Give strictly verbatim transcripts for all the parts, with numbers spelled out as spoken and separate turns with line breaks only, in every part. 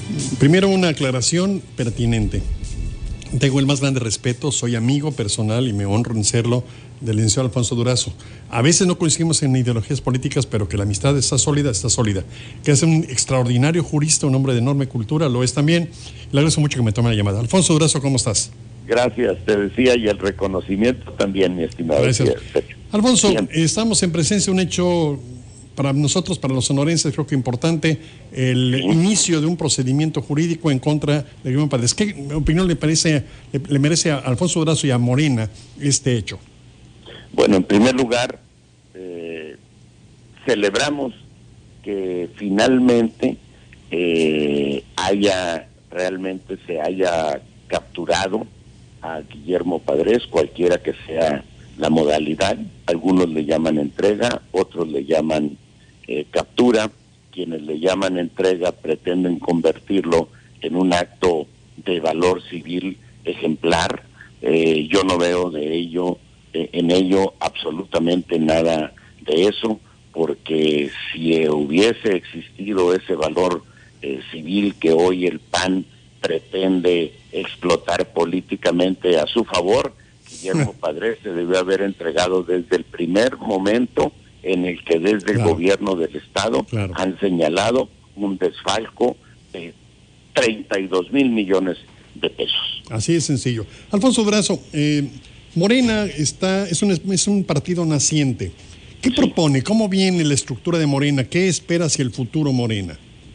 Primero, una aclaración pertinente. Tengo el más grande respeto, soy amigo personal y me honro en serlo del licenciado Alfonso Durazo. A veces no coincidimos en ideologías políticas, pero que la amistad está sólida, está sólida. Que es un extraordinario jurista, un hombre de enorme cultura, lo es también. Le agradezco mucho que me tome la llamada. Alfonso Durazo, ¿cómo estás?
Gracias, te decía, y el reconocimiento también, mi estimado.
Gracias. Alfonso, Bien. estamos en presencia de un hecho para nosotros, para los sonorenses, creo que importante, el sí. inicio de un procedimiento jurídico en contra de Guillermo Padres. ¿Qué opinión le parece, le, le merece a Alfonso Durazo y a Morena este hecho?
Bueno, en primer lugar, eh, celebramos que finalmente eh, haya, realmente se haya capturado a Guillermo Padres, cualquiera que sea la modalidad. Algunos le llaman entrega, otros le llaman eh, captura. Quienes le llaman entrega pretenden convertirlo en un acto de valor civil ejemplar. Eh, yo no veo de ello, eh, en ello absolutamente nada de eso, porque si eh, hubiese existido ese valor eh, civil que hoy el P A N pretende explotar políticamente a su favor, Guillermo Padres se debió haber entregado desde el primer momento en el que desde claro. el gobierno del Estado claro. han señalado un desfalco de treinta y dos mil millones de pesos.
Así de sencillo. Alfonso Durazo, eh, Morena está es un, es un partido naciente. ¿Qué sí. propone? ¿Cómo viene la estructura de Morena? ¿Qué espera hacia el futuro Morena?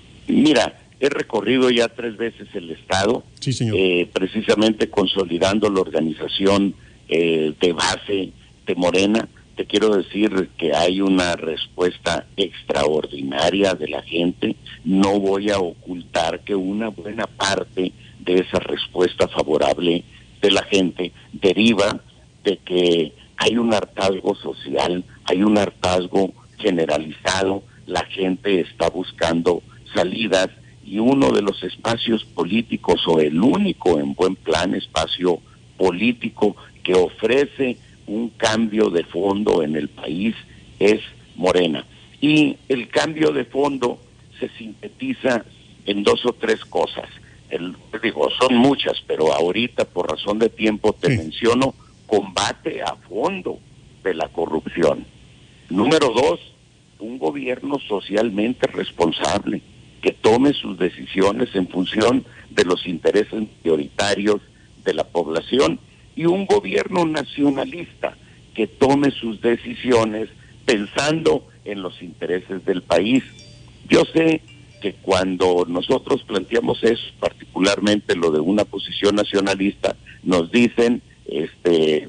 Mira, he recorrido ya tres veces el Estado,
sí, señor.
Eh, precisamente consolidando la organización eh, de base de Morena. Te quiero decir que hay una respuesta extraordinaria de la gente. No voy a ocultar que una buena parte de esa respuesta favorable de la gente deriva de que hay un hartazgo social, hay un hartazgo generalizado, la gente está buscando salidas, y uno de los espacios políticos, o el único en buen plan espacio político que ofrece un cambio de fondo en el país, es Morena. Y el cambio de fondo se sintetiza en dos o tres cosas. El, digo, son muchas, pero ahorita por razón de tiempo te sí. menciono combate a fondo de la corrupción. Número dos, un gobierno socialmente responsable, que tome sus decisiones en función de los intereses prioritarios de la población, y un gobierno nacionalista que tome sus decisiones pensando en los intereses del país. Yo sé que cuando nosotros planteamos eso, particularmente lo de una posición nacionalista, nos dicen este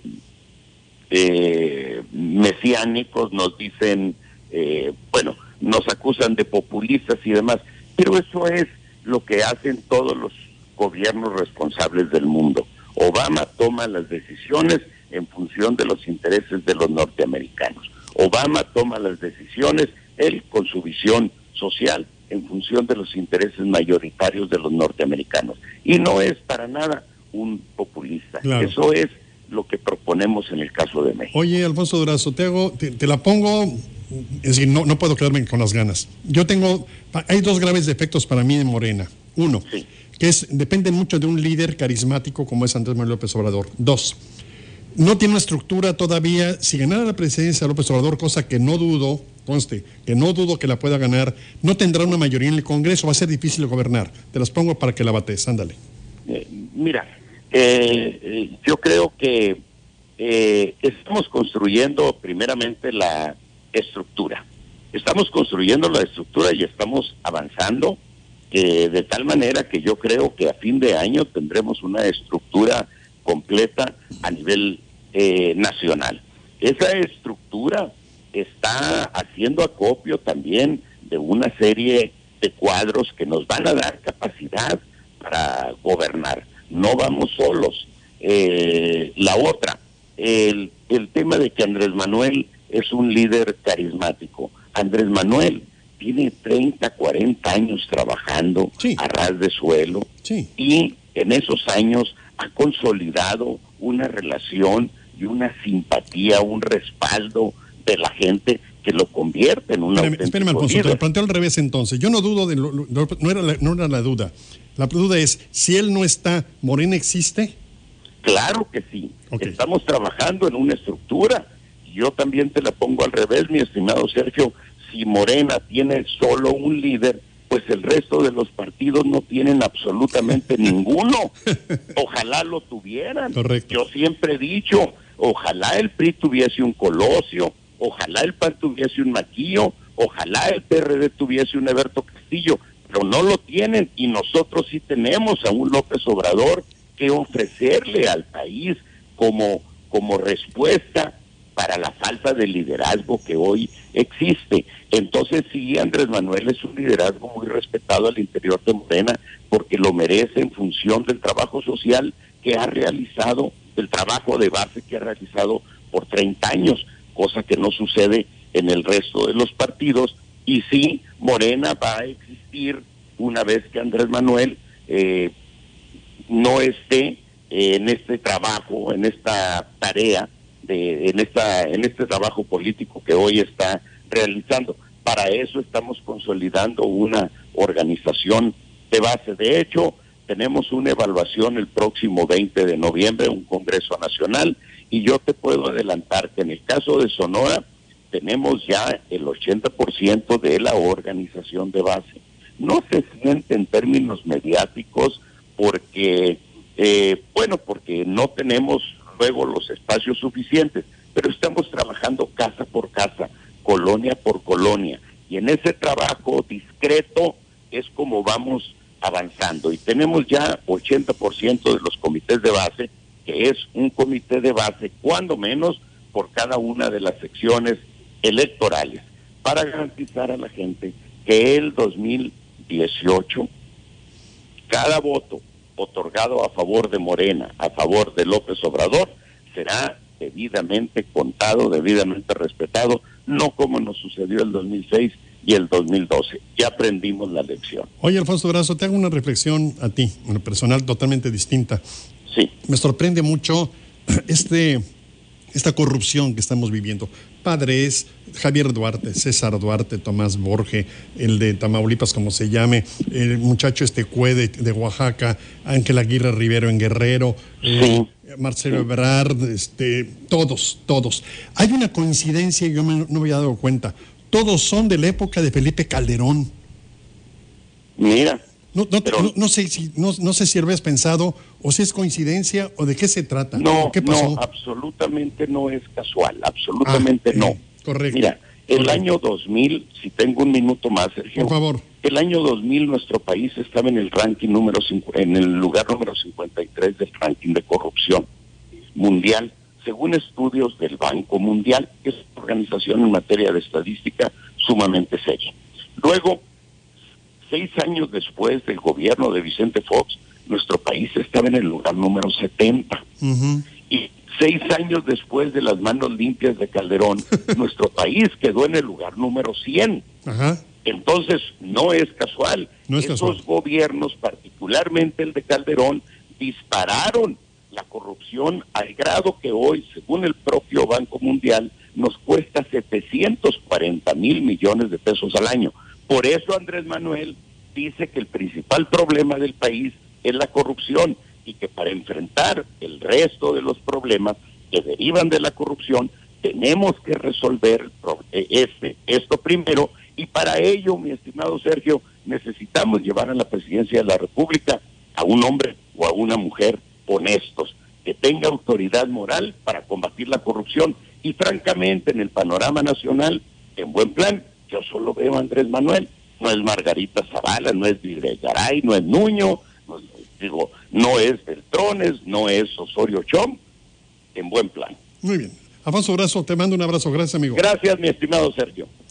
eh, mesiánicos, nos dicen, eh, bueno, nos acusan de populistas y demás. Pero eso es lo que hacen todos los gobiernos responsables del mundo. Obama toma las decisiones en función de los intereses de los norteamericanos. Obama toma las decisiones, él con su visión social, en función de los intereses mayoritarios de los norteamericanos. Y no es para nada un populista. Claro. Eso es lo que proponemos en el caso de México.
Oye, Alfonso Durazo, te, hago, te, te la pongo... Es decir, no, no puedo quedarme con las ganas. Yo tengo, hay dos graves defectos para mí en Morena. Uno, sí. que es, depende mucho de un líder carismático como es Andrés Manuel López Obrador. Dos, no tiene una estructura todavía. Si ganara la presidencia de López Obrador, cosa que no dudo, conste, que no dudo que la pueda ganar, no tendrá una mayoría en el Congreso, va a ser difícil gobernar. Te las pongo para que la bates, ándale.
Eh, mira, eh, eh, yo creo que eh, estamos construyendo primeramente la estructura. Estamos construyendo la estructura y estamos avanzando eh, de tal manera que yo creo que a fin de año tendremos una estructura completa a nivel eh, nacional. Esa estructura está haciendo acopio también de una serie de cuadros que nos van a dar capacidad para gobernar. No vamos solos. Eh, la otra, el, el tema de que Andrés Manuel es un líder carismático. Andrés Manuel tiene treinta, cuarenta años trabajando sí. a ras de suelo sí. y en esos años ha consolidado una relación y una simpatía, un respaldo de la gente que lo convierte en un
Espérame,
auténtico
espérame, Alfonso, te
líder.
lo planteo al revés entonces. Yo no dudo de lo, lo- no era la, no era la duda. La duda es, si él no está, ¿Morena existe?
Claro que sí.
Ok.
Estamos trabajando en una estructura. Yo también te la pongo al revés, mi estimado Sergio. Si Morena tiene solo un líder, pues el resto de los partidos no tienen absolutamente ninguno. Ojalá lo tuvieran.
Correcto.
Yo siempre he dicho, ojalá el P R I tuviese un Colosio, ojalá el P A N tuviese un Maquillo, ojalá el P R D tuviese un Eberto Castillo, pero no lo tienen, y nosotros sí tenemos a un López Obrador que ofrecerle al país como, como respuesta para la falta de liderazgo que hoy existe. Entonces sí, Andrés Manuel es un liderazgo muy respetado al interior de Morena, porque lo merece en función del trabajo social que ha realizado, del trabajo de base que ha realizado por treinta años, cosa que no sucede en el resto de los partidos. Y sí, Morena va a existir una vez que Andrés Manuel eh, no esté eh, en este trabajo, en esta tarea, de, en esta, en este trabajo político que hoy está realizando. Para eso estamos consolidando una organización de base. De hecho, tenemos una evaluación el próximo veinte de noviembre, un Congreso Nacional, y yo te puedo adelantar que en el caso de Sonora tenemos ya el ochenta por ciento de la organización de base. No se siente en términos mediáticos porque, eh, bueno, porque no tenemos luego los espacios suficientes, pero estamos trabajando casa por casa, colonia por colonia, y en ese trabajo discreto es como vamos avanzando, y tenemos ya ochenta por ciento de los comités de base, que es un comité de base, cuando menos, por cada una de las secciones electorales, para garantizar a la gente que el dos mil dieciocho, cada voto otorgado a favor de Morena, a favor de López Obrador, será debidamente contado, debidamente respetado, no como nos sucedió el dos mil seis y el dos mil doce. Ya aprendimos la lección.
Oye, Alfonso Durazo, te hago una reflexión a ti, en lo personal totalmente distinta.
Sí.
Me sorprende mucho este, esta corrupción que estamos viviendo. Padres, Javier Duarte, César Duarte, Tomás Borge, el de Tamaulipas, como se llame, el muchacho este Cue de, de Oaxaca, Ángel Aguirre Rivero en Guerrero, eh,
Sí.
Marcelo Ebrard, este, todos, todos. Hay una coincidencia y yo me, no me había dado cuenta. Todos son de la época de Felipe Calderón.
Mira.
No, no,
Pero,
no, no sé si no, no sé si habías pensado o si es coincidencia o de qué se trata.
No,
¿Qué pasó?
no, absolutamente no es casual, absolutamente
Ah,
no.
eh, correcto.
Mira, el
Correcto.
año dos mil, si tengo un minuto más, Sergio.
Por favor.
El año dos mil nuestro país estaba en el ranking número cinco, en el lugar número cincuenta y tres del ranking de corrupción mundial, según estudios del Banco Mundial, que es una organización en materia de estadística sumamente seria. Luego, seis años después del gobierno de Vicente Fox, nuestro país estaba en el lugar número setenta.
Uh-huh.
Y seis años después de las manos limpias de Calderón, nuestro país quedó en el lugar número cien.
Ajá.
Entonces, no es casual.
No es
Esos
casual.
gobiernos, particularmente el de Calderón, dispararon la corrupción al grado que hoy, según el propio Banco Mundial, nos cuesta setecientos cuarenta mil millones de pesos al año. Por eso Andrés Manuel dice que el principal problema del país es la corrupción y que para enfrentar el resto de los problemas que derivan de la corrupción tenemos que resolver este, esto primero, y para ello, mi estimado Sergio, necesitamos llevar a la presidencia de la República a un hombre o a una mujer honestos, que tenga autoridad moral para combatir la corrupción. Y francamente, en el panorama nacional, en buen plan, yo solo veo a Andrés Manuel. No es Margarita Zavala, no es Videgaray, no es Nuño, no, digo, no es Beltrones, no es Osorio Chong, en buen plan.
Muy bien. Alfonso Durazo, te mando un abrazo. Gracias, amigo.
Gracias, mi estimado Sergio.